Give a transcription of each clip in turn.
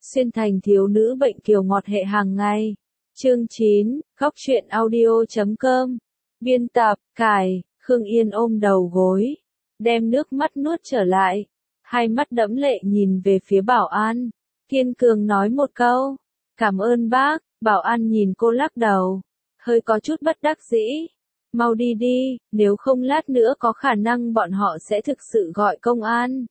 Xuyên thành thiếu nữ bệnh kiều ngọt hệ hàng ngày. Chương 9, Khóc chuyện audio.com. Biên tập, Cải, Khương Yên ôm đầu gối, đem nước mắt nuốt trở lại, hai mắt đẫm lệ nhìn về phía Bảo An, kiên cường nói một câu, cảm ơn bác. Bảo An nhìn cô lắc đầu, hơi có chút bất đắc dĩ. Mau đi đi, nếu không lát nữa có khả năng bọn họ sẽ thực sự gọi công an.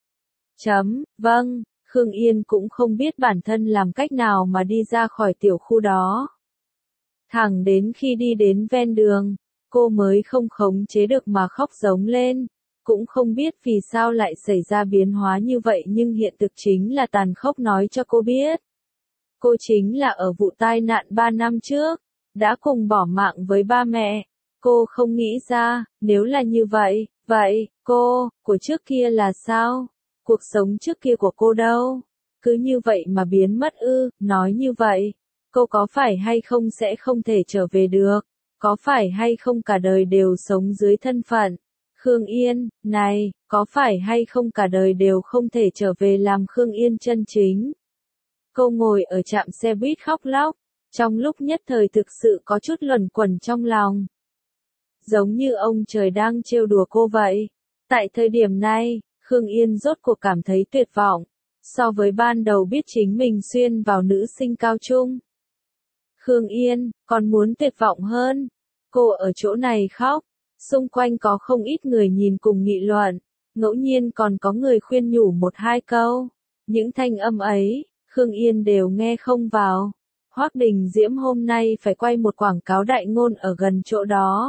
Vâng. Khương Yên cũng không biết bản thân làm cách nào mà đi ra khỏi tiểu khu đó. Thẳng đến khi đi đến ven đường, cô mới không khống chế được mà khóc giống lên. Cũng không biết vì sao lại xảy ra biến hóa như vậy, nhưng hiện thực chính là tàn khốc nói cho cô biết. Cô chính là ở vụ tai nạn 3 năm trước, đã cùng bỏ mạng với ba mẹ. Cô không nghĩ ra, nếu là như vậy, cô, của trước kia là sao? Cuộc sống trước kia của cô đâu? Cứ như vậy mà biến mất ư? Nói như vậy, cô có phải hay không sẽ không thể trở về được? Có phải hay không cả đời đều sống dưới thân phận Khương Yên, này, có phải hay không cả đời đều không thể trở về làm Khương Yên chân chính? Cô ngồi ở trạm xe buýt khóc lóc, trong lúc nhất thời thực sự có chút luẩn quẩn trong lòng. Giống như ông trời đang trêu đùa cô vậy. Tại thời điểm này, Khương Yên rốt cuộc cảm thấy tuyệt vọng, so với ban đầu biết chính mình xuyên vào nữ sinh cao trung. Khương Yên, còn muốn tuyệt vọng hơn. Cô ở chỗ này khóc, xung quanh có không ít người nhìn cùng nghị luận, ngẫu nhiên còn có người khuyên nhủ một hai câu. Những thanh âm ấy, Khương Yên đều nghe không vào. Hoắc Đình Diễm hôm nay phải quay một quảng cáo đại ngôn ở gần chỗ đó.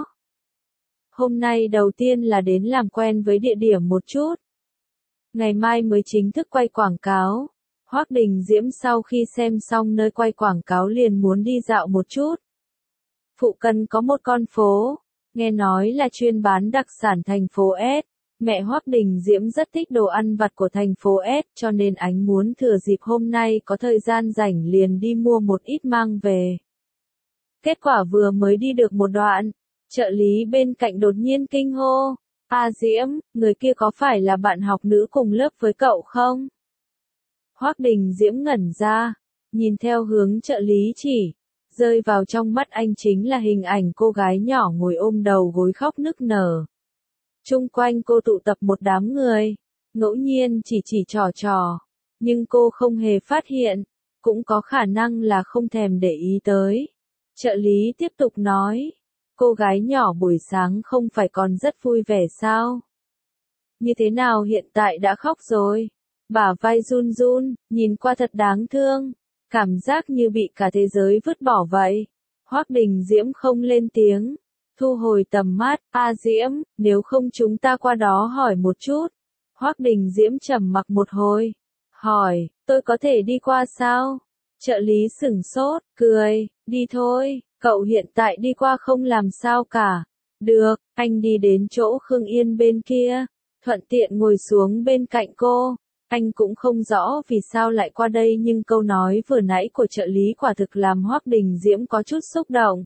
Hôm nay đầu tiên là đến làm quen với địa điểm một chút. Ngày mai mới chính thức quay quảng cáo. Hoắc Đình Diễm sau khi xem xong nơi quay quảng cáo liền muốn đi dạo một chút. Phụ cận có một con phố, nghe nói là chuyên bán đặc sản thành phố S. Mẹ Hoắc Đình Diễm rất thích đồ ăn vặt của thành phố S, cho nên anh muốn thừa dịp hôm nay có thời gian rảnh liền đi mua một ít mang về. Kết quả vừa mới đi được một đoạn, trợ lý bên cạnh đột nhiên kinh hô, "A Diễm, người kia có phải là bạn học nữ cùng lớp với cậu không?" Hoắc Đình Diễm ngẩn ra, nhìn theo hướng trợ lý chỉ, rơi vào trong mắt anh chính là hình ảnh cô gái nhỏ ngồi ôm đầu gối khóc nức nở. Chung quanh cô tụ tập một đám người, ngẫu nhiên chỉ trò, nhưng cô không hề phát hiện, cũng có khả năng là không thèm để ý tới. Trợ lý tiếp tục nói, cô gái nhỏ buổi sáng không phải còn rất vui vẻ sao? Như thế nào hiện tại đã khóc rồi? Bả vai run run, nhìn qua thật đáng thương, cảm giác như bị cả thế giới vứt bỏ vậy. Hoắc Đình Diễm không lên tiếng, thu hồi tầm mắt, "A Diễm, nếu không chúng ta qua đó hỏi một chút." Hoắc Đình Diễm trầm mặc một hồi, hỏi, "Tôi có thể đi qua sao?" Trợ lý sửng sốt, cười, "Đi thôi, cậu hiện tại đi qua không làm sao cả." "Được." Anh đi đến chỗ Khương Yên bên kia, thuận tiện ngồi xuống bên cạnh cô. Anh cũng không rõ vì sao lại qua đây, nhưng câu nói vừa nãy của trợ lý quả thực làm Hoắc Đình Diễm có chút xúc động.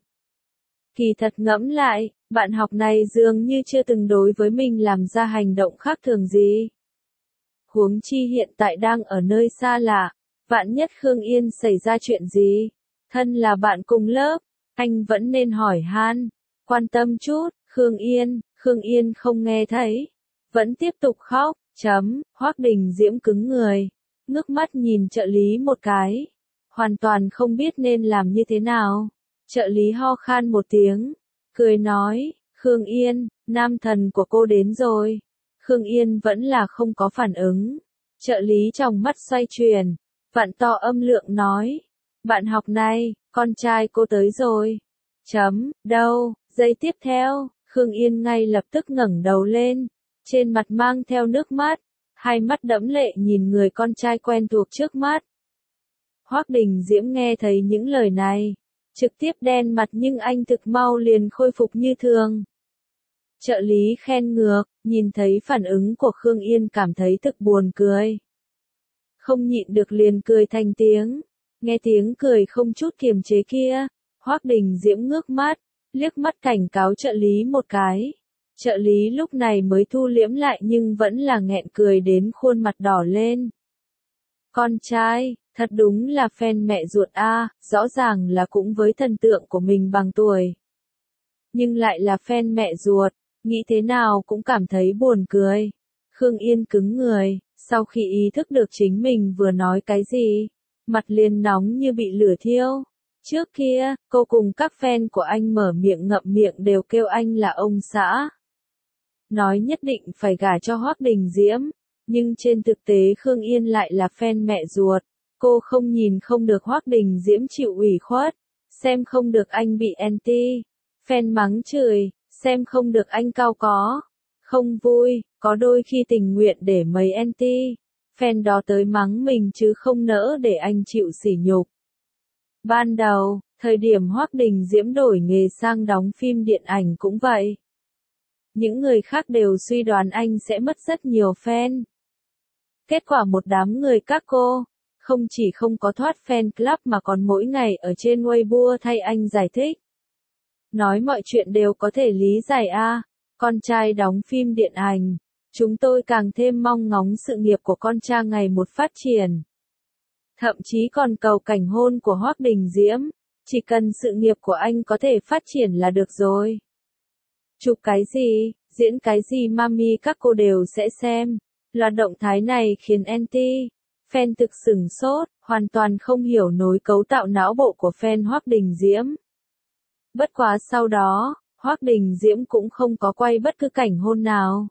Kỳ thật ngẫm lại, bạn học này dường như chưa từng đối với mình làm ra hành động khác thường gì. Huống chi hiện tại đang ở nơi xa lạ, vạn nhất Khương Yên xảy ra chuyện gì, thân là bạn cùng lớp, anh vẫn nên hỏi han, quan tâm chút. Khương Yên không nghe thấy, vẫn tiếp tục khóc. Hoắc Đình Diễm cứng người, ngước mắt nhìn trợ lý một cái, hoàn toàn không biết nên làm như thế nào. Trợ lý ho khan một tiếng, cười nói, "Khương Yên, nam thần của cô đến rồi." Khương Yên vẫn là không có phản ứng. Trợ lý trong mắt xoay chuyển, vặn to âm lượng nói, "Bạn học này, con trai cô tới rồi." Đâu? Giây tiếp theo, Khương Yên ngay lập tức ngẩng đầu lên, trên mặt mang theo nước mắt, hai mắt đẫm lệ nhìn người con trai quen thuộc trước mắt. Hoắc Đình Diễm nghe thấy những lời này, trực tiếp đen mặt, nhưng anh thực mau liền khôi phục như thường. Trợ lý khen ngược, nhìn thấy phản ứng của Khương Yên cảm thấy thực buồn cười. Không nhịn được liền cười thành tiếng, nghe tiếng cười không chút kiềm chế kia, Hoắc Đình Diễm ngước mắt, liếc mắt cảnh cáo trợ lý một cái. Trợ lý lúc này mới thu liễm lại nhưng vẫn là nghẹn cười đến khuôn mặt đỏ lên. "Con trai, Thật đúng là fan mẹ ruột a, rõ ràng là cũng với thần tượng của mình bằng tuổi. Nhưng lại là fan mẹ ruột, nghĩ thế nào cũng cảm thấy buồn cười. Khương Yên cứng người, sau khi ý thức được chính mình vừa nói cái gì, mặt liền nóng như bị lửa thiêu. Trước kia, cô cùng các fan của anh mở miệng ngậm miệng đều kêu anh là ông xã. Nói nhất định phải gả cho Hoắc Đình Diễm, nhưng trên thực tế Khương Yên lại là fan mẹ ruột. Cô không nhìn không được Hoắc Đình Diễm chịu ủy khuất, xem không được anh bị anti, fan mắng chửi, xem không được anh cao có, không vui, có đôi khi tình nguyện để mấy anti, fan đó tới mắng mình chứ không nỡ để anh chịu sỉ nhục. Ban đầu, thời điểm Hoắc Đình Diễm đổi nghề sang đóng phim điện ảnh cũng vậy. Những người khác đều suy đoán anh sẽ mất rất nhiều fan. Kết quả một đám người các cô, không chỉ không có thoát fan club mà còn mỗi ngày ở trên Weibo thay anh giải thích. Nói mọi chuyện đều có thể lý giải a, con trai đóng phim điện ảnh, chúng tôi càng thêm mong ngóng sự nghiệp của con trai ngày một phát triển. Thậm chí còn cầu cảnh hôn của Hoắc Đình Diễm, chỉ cần sự nghiệp của anh có thể phát triển là được rồi. Chụp cái gì, diễn cái gì mami các cô đều sẽ xem. Loạt động thái này khiến anti, fan thực sửng sốt, hoàn toàn không hiểu nối cấu tạo não bộ của fan Hoắc Đình Diễm. Bất quá sau đó, Hoắc Đình Diễm cũng không có quay bất cứ cảnh hôn nào.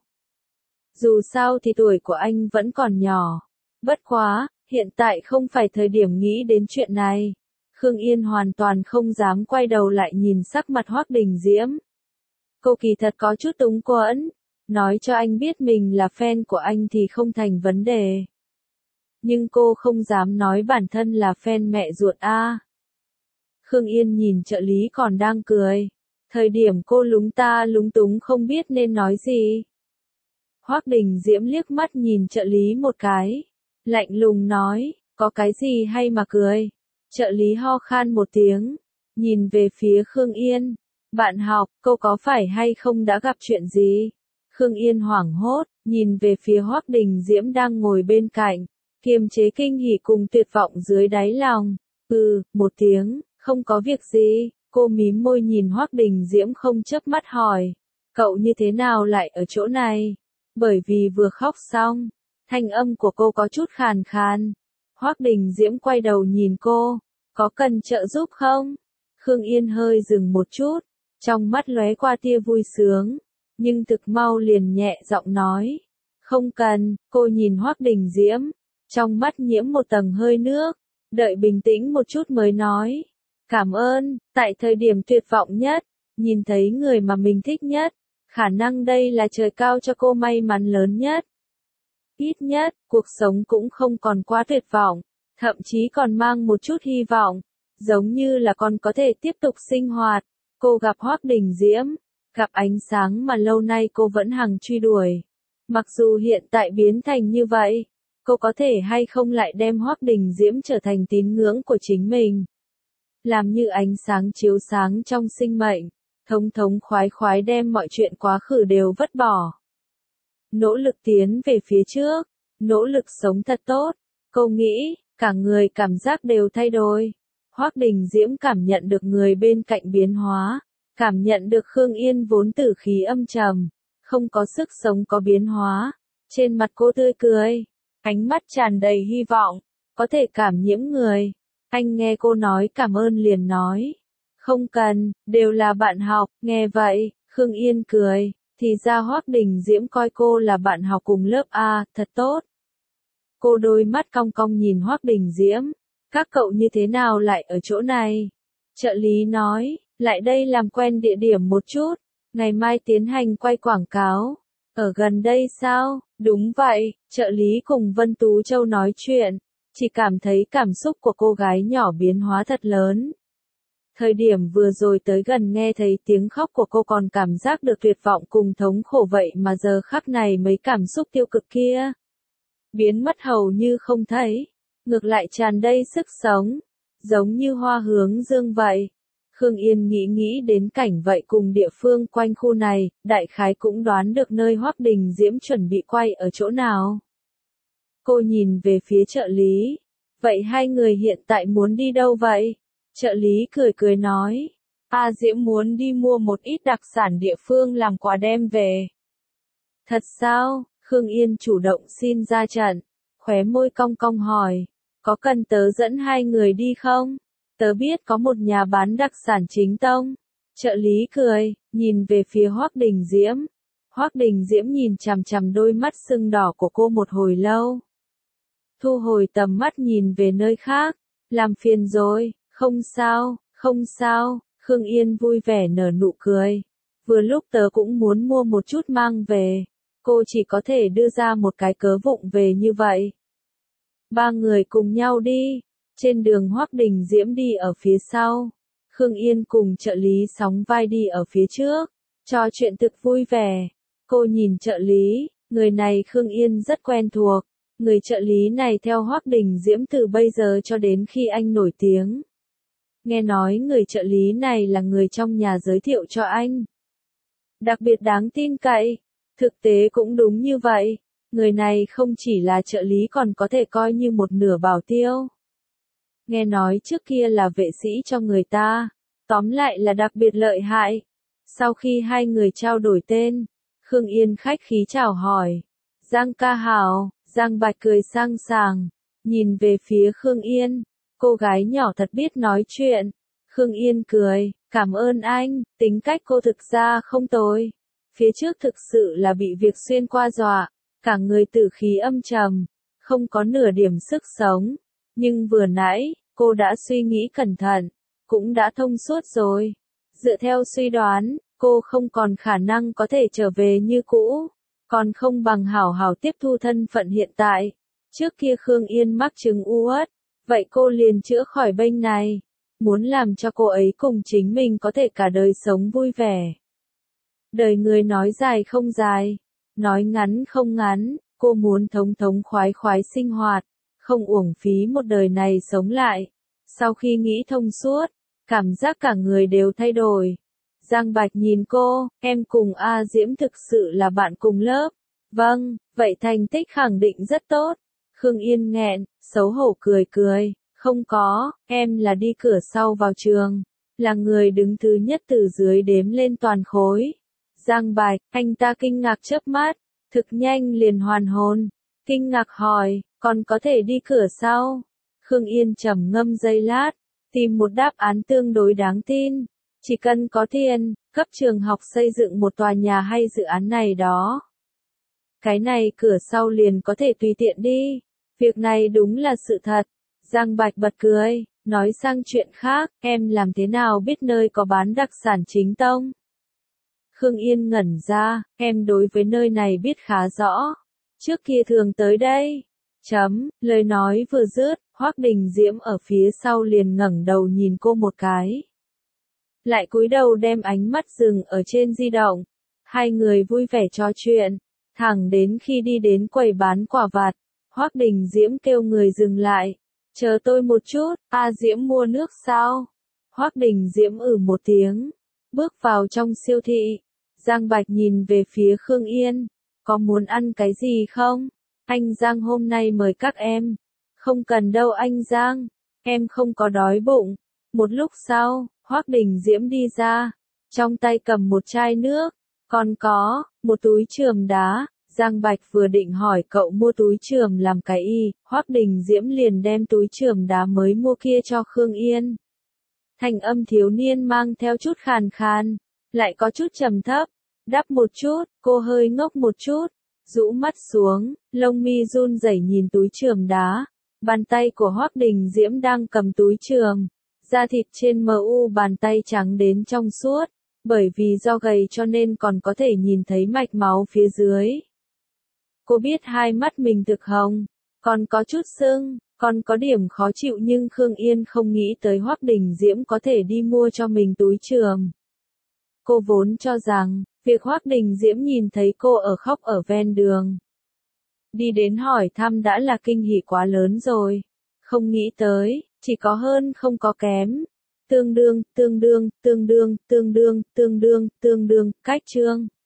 Dù sao thì tuổi của anh vẫn còn nhỏ. Bất quá, hiện tại không phải thời điểm nghĩ đến chuyện này. Khương Yên hoàn toàn không dám quay đầu lại nhìn sắc mặt Hoắc Đình Diễm. Cô kỳ thật có chút túng quẫn, nói cho anh biết mình là fan của anh thì không thành vấn đề. Nhưng cô không dám nói bản thân là fan mẹ ruột a. Khương Yên nhìn trợ lý còn đang cười. Thời điểm cô lúng ta lúng túng không biết nên nói gì. Hoắc Đình Diễm liếc mắt nhìn trợ lý một cái. Lạnh lùng nói, có cái gì hay mà cười. Trợ lý ho khan một tiếng. Nhìn về phía Khương Yên. Bạn học, cô có phải hay không đã gặp chuyện gì? Khương Yên hoảng hốt, nhìn về phía Hoắc Đình Diễm đang ngồi bên cạnh. Kiềm chế kinh hỉ cùng tuyệt vọng dưới đáy lòng. Một tiếng, không có việc gì. Cô mím môi nhìn Hoắc Đình Diễm không chớp mắt hỏi. Cậu như thế nào lại ở chỗ này? Bởi vì vừa khóc xong, thanh âm của cô có chút khàn khàn. Hoắc Đình Diễm quay đầu nhìn cô. Có cần trợ giúp không? Khương Yên hơi dừng một chút. Trong mắt lóe qua tia vui sướng. Nhưng thực mau liền nhẹ giọng nói. Không cần, cô nhìn Hoắc Đình Diễm. Trong mắt nhiễm một tầng hơi nước. Đợi bình tĩnh một chút mới nói. Cảm ơn, tại thời điểm tuyệt vọng nhất, nhìn thấy người mà mình thích nhất, khả năng đây là trời cao cho cô may mắn lớn nhất. Ít nhất, cuộc sống cũng không còn quá tuyệt vọng, thậm chí còn mang một chút hy vọng, giống như là còn có thể tiếp tục sinh hoạt. Cô gặp Hoắc Đình Diễm, gặp ánh sáng mà lâu nay cô vẫn hằng truy đuổi. Mặc dù hiện tại biến thành như vậy, cô có thể hay không lại đem Hoắc Đình Diễm trở thành tín ngưỡng của chính mình. Làm như ánh sáng chiếu sáng trong sinh mệnh, thống thống khoái khoái đem mọi chuyện quá khứ đều vứt bỏ. Nỗ lực tiến về phía trước, nỗ lực sống thật tốt, cô nghĩ, cả người cảm giác đều thay đổi. Hoắc Đình Diễm cảm nhận được người bên cạnh biến hóa, cảm nhận được Khương Yên vốn tử khí âm trầm, không có sức sống có biến hóa. Trên mặt cô tươi cười, ánh mắt tràn đầy hy vọng, có thể cảm nhiễm người. Anh nghe cô nói cảm ơn liền nói. Không cần, đều là bạn học, nghe vậy, Khương Yên cười, thì ra Hoắc Đình Diễm coi cô là bạn học cùng lớp A, thật tốt. Cô đôi mắt cong cong nhìn Hoắc Đình Diễm, các cậu như thế nào lại ở chỗ này? Trợ lý nói, lại đây làm quen địa điểm một chút, ngày mai tiến hành quay quảng cáo. Ở gần đây sao? Đúng vậy, trợ lý cùng Vân Tú Châu nói chuyện. Chỉ cảm thấy cảm xúc của cô gái nhỏ biến hóa thật lớn. Thời điểm vừa rồi tới gần nghe thấy tiếng khóc của cô còn cảm giác được tuyệt vọng cùng thống khổ vậy mà giờ khắc này mấy cảm xúc tiêu cực kia biến mất hầu như không thấy, ngược lại tràn đầy sức sống, giống như hoa hướng dương vậy. Khương Yên nghĩ đến cảnh vậy cùng địa phương quanh khu này, đại khái cũng đoán được nơi Hoắc Đình Diễm chuẩn bị quay ở chỗ nào. Cô nhìn về phía trợ lý, Vậy hai người hiện tại muốn đi đâu vậy? Trợ lý cười cười nói. A Diễm muốn đi mua một ít đặc sản địa phương làm quà đem về. Thật sao? Khương Yên chủ động xin ra trận. Khóe môi cong cong hỏi. Có cần tớ dẫn hai người đi không? Tớ biết có một nhà bán đặc sản chính tông. Trợ lý cười, nhìn về phía Hoắc Đình Diễm. Hoắc Đình Diễm nhìn chằm chằm đôi mắt sưng đỏ của cô một hồi lâu. Thu hồi tầm mắt nhìn về nơi khác. Làm phiền rồi, không sao, không sao. Khương Yên vui vẻ nở nụ cười. Vừa lúc tớ cũng muốn mua một chút mang về. Cô chỉ có thể đưa ra một cái cớ vụng về như vậy. Ba người cùng nhau đi. Trên đường Hoắc Đình Diễm đi ở phía sau. Khương Yên cùng trợ lý sóng vai đi ở phía trước. Trò chuyện thực vui vẻ. Cô nhìn trợ lý, người này Khương Yên rất quen thuộc. Người trợ lý này theo Hoắc Đình Diễm từ bây giờ cho đến khi anh nổi tiếng. Nghe nói người trợ lý này là người trong nhà giới thiệu cho anh. Đặc biệt đáng tin cậy. Thực tế cũng đúng như vậy. Người này không chỉ là trợ lý còn có thể coi như một nửa bảo tiêu. Nghe nói trước kia là vệ sĩ cho người ta. Tóm lại là đặc biệt lợi hại. Sau khi hai người trao đổi tên, Khương Yên khách khí chào hỏi. Giang ca hảo, Giang Bạch cười sang sảng, nhìn về phía Khương Yên. Cô gái nhỏ thật biết nói chuyện. Khương Yên cười, cảm ơn anh, tính cách cô thực ra không tồi. Phía trước thực sự là bị việc xuyên qua dọa, cả người tử khí âm trầm, không có nửa điểm sức sống. Nhưng vừa nãy, cô đã suy nghĩ cẩn thận, cũng đã thông suốt rồi. Dựa theo suy đoán, cô không còn khả năng có thể trở về như cũ, còn không bằng hảo hảo tiếp thu thân phận hiện tại. Trước kia Khương Yên mắc chứng u uất, vậy cô liền chữa khỏi bệnh này, muốn làm cho cô ấy cùng chính mình có thể cả đời sống vui vẻ. Đời người nói dài không dài, nói ngắn không ngắn, cô muốn thống thống khoái khoái sinh hoạt, không uổng phí một đời này sống lại. Sau khi nghĩ thông suốt, cảm giác cả người đều thay đổi. Giang Bạch nhìn cô, em cùng A Diễm thực sự là bạn cùng lớp. Vâng, vậy thành tích khẳng định rất tốt. Khương Yên nghẹn, xấu hổ cười cười. Không có, em là đi cửa sau vào trường. Là người đứng thứ nhất từ dưới đếm lên toàn khối. Giang Bạch, anh ta kinh ngạc chớp mắt. Thực nhanh liền hoàn hồn. Kinh ngạc hỏi, còn có thể đi cửa sau? Khương Yên trầm ngâm giây lát. Tìm một đáp án tương đối đáng tin. Chỉ cần có tiền, cấp trường học xây dựng một tòa nhà hay dự án này đó. Cái này cửa sau liền có thể tùy tiện đi. Việc này đúng là sự thật. Giang Bạch bật cười, nói sang chuyện khác, em làm thế nào biết nơi có bán đặc sản chính tông? Khương Yên ngẩn ra, em đối với nơi này biết khá rõ. Trước kia thường tới đây. Lời nói vừa dứt, Hoắc Đình Diễm ở phía sau liền ngẩng đầu nhìn cô một cái. Lại cúi đầu đem ánh mắt dừng ở trên di động. Hai người vui vẻ trò chuyện, thẳng đến khi đi đến quầy bán quả vặt, Hoắc Đình Diễm kêu người dừng lại. Chờ tôi một chút, A Diễm mua nước sao? Hoắc Đình Diễm một tiếng, bước vào trong siêu thị. Giang Bạch nhìn về phía Khương Yên, có muốn ăn cái gì không? Anh Giang hôm nay mời các em. Không cần đâu anh Giang, em không có đói bụng. Một lúc sau, Hoắc Đình Diễm đi ra, trong tay cầm một chai nước, còn có một túi chườm đá. Giang Bạch vừa định hỏi cậu mua túi chườm làm cái y, Hoắc Đình Diễm liền đem túi chườm đá mới mua kia cho Khương Yên. Thanh âm thiếu niên mang theo chút khàn khàn, lại có chút trầm thấp. Đắp một chút, cô hơi ngốc một chút, rũ mắt xuống, lông mi run rẩy nhìn túi chườm đá. Bàn tay của Hoắc Đình Diễm đang cầm túi chườm, da thịt trên bàn tay trắng đến trong suốt, bởi vì do gầy cho nên còn có thể nhìn thấy mạch máu phía dưới. Cô biết hai mắt mình thực hồng, còn có chút sưng, còn có điểm khó chịu nhưng Khương Yên không nghĩ tới Hoắc Đình Diễm có thể đi mua cho mình túi chườm. Cô vốn cho rằng, việc Hoắc Đình Diễm nhìn thấy cô khóc ở ven đường, đi đến hỏi thăm đã là kinh hỉ quá lớn rồi. Không nghĩ tới, chỉ có hơn không có kém. Tương đương, cách chương.